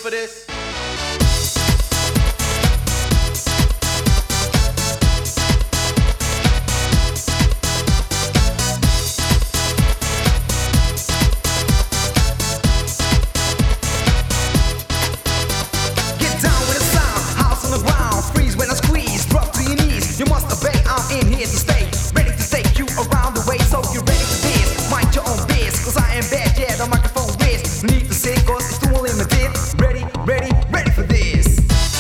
for this? You must obey, I'm in here to stay. Ready to take you around the way, so you ready for this? Mind your own biz, cause I am bad, yeah, the microphone whiz. Need to say, cause it's too limited. Ready, ready, ready for this.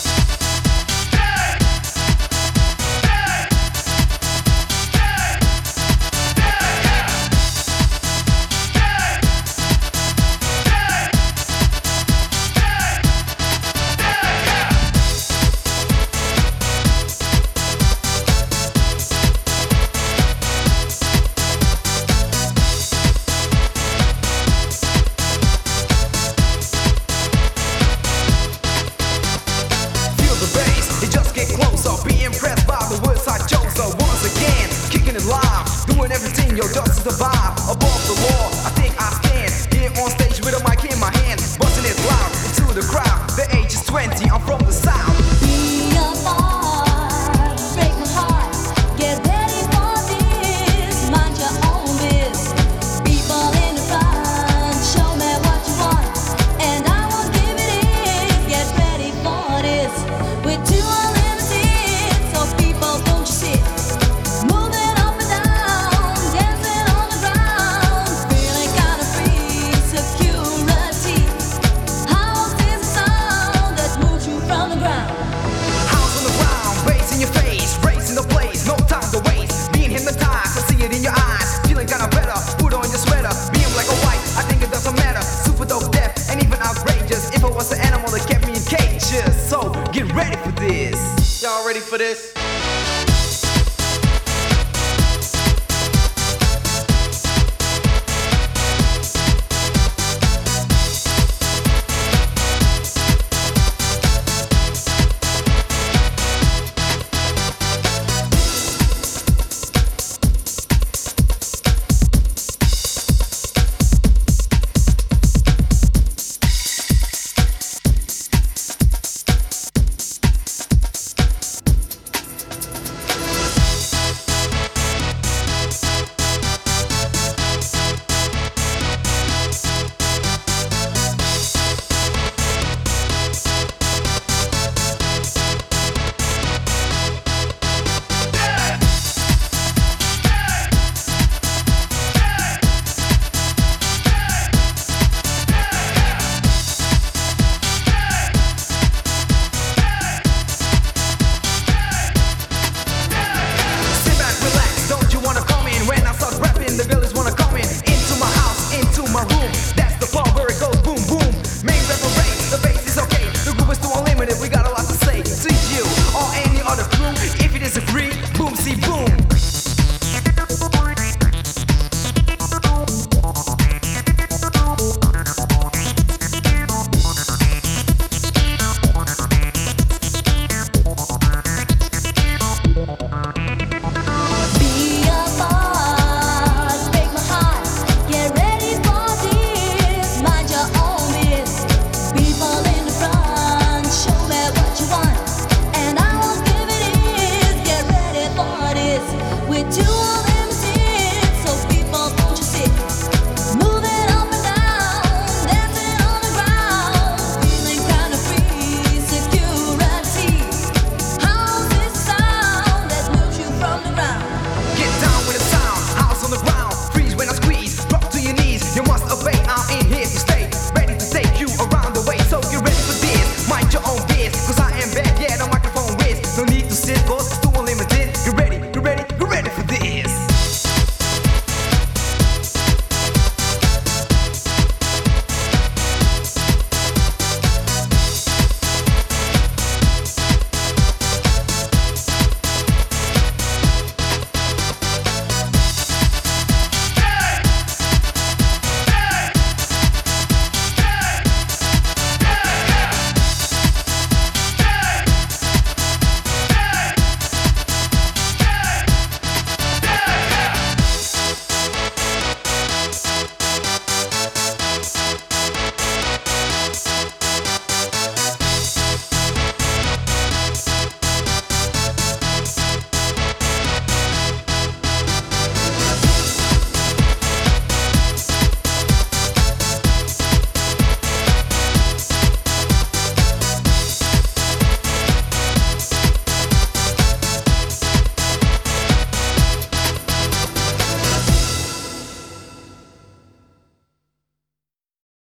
Everything, yo, just to survive. Above the law, I think I stand here on stage with a mic in my hand, busting it loud into the crowd. The age is 20, I'm from the south. Be a bar, break my heart. Get ready for this. Mind your own biz. People in the front, show me what you want, and I will give it in. Get ready for this. We're too unlimited, so people don't you sit. Moving up and down. If I was an animal that kept me in cages, so get ready for this. Y'all ready for this?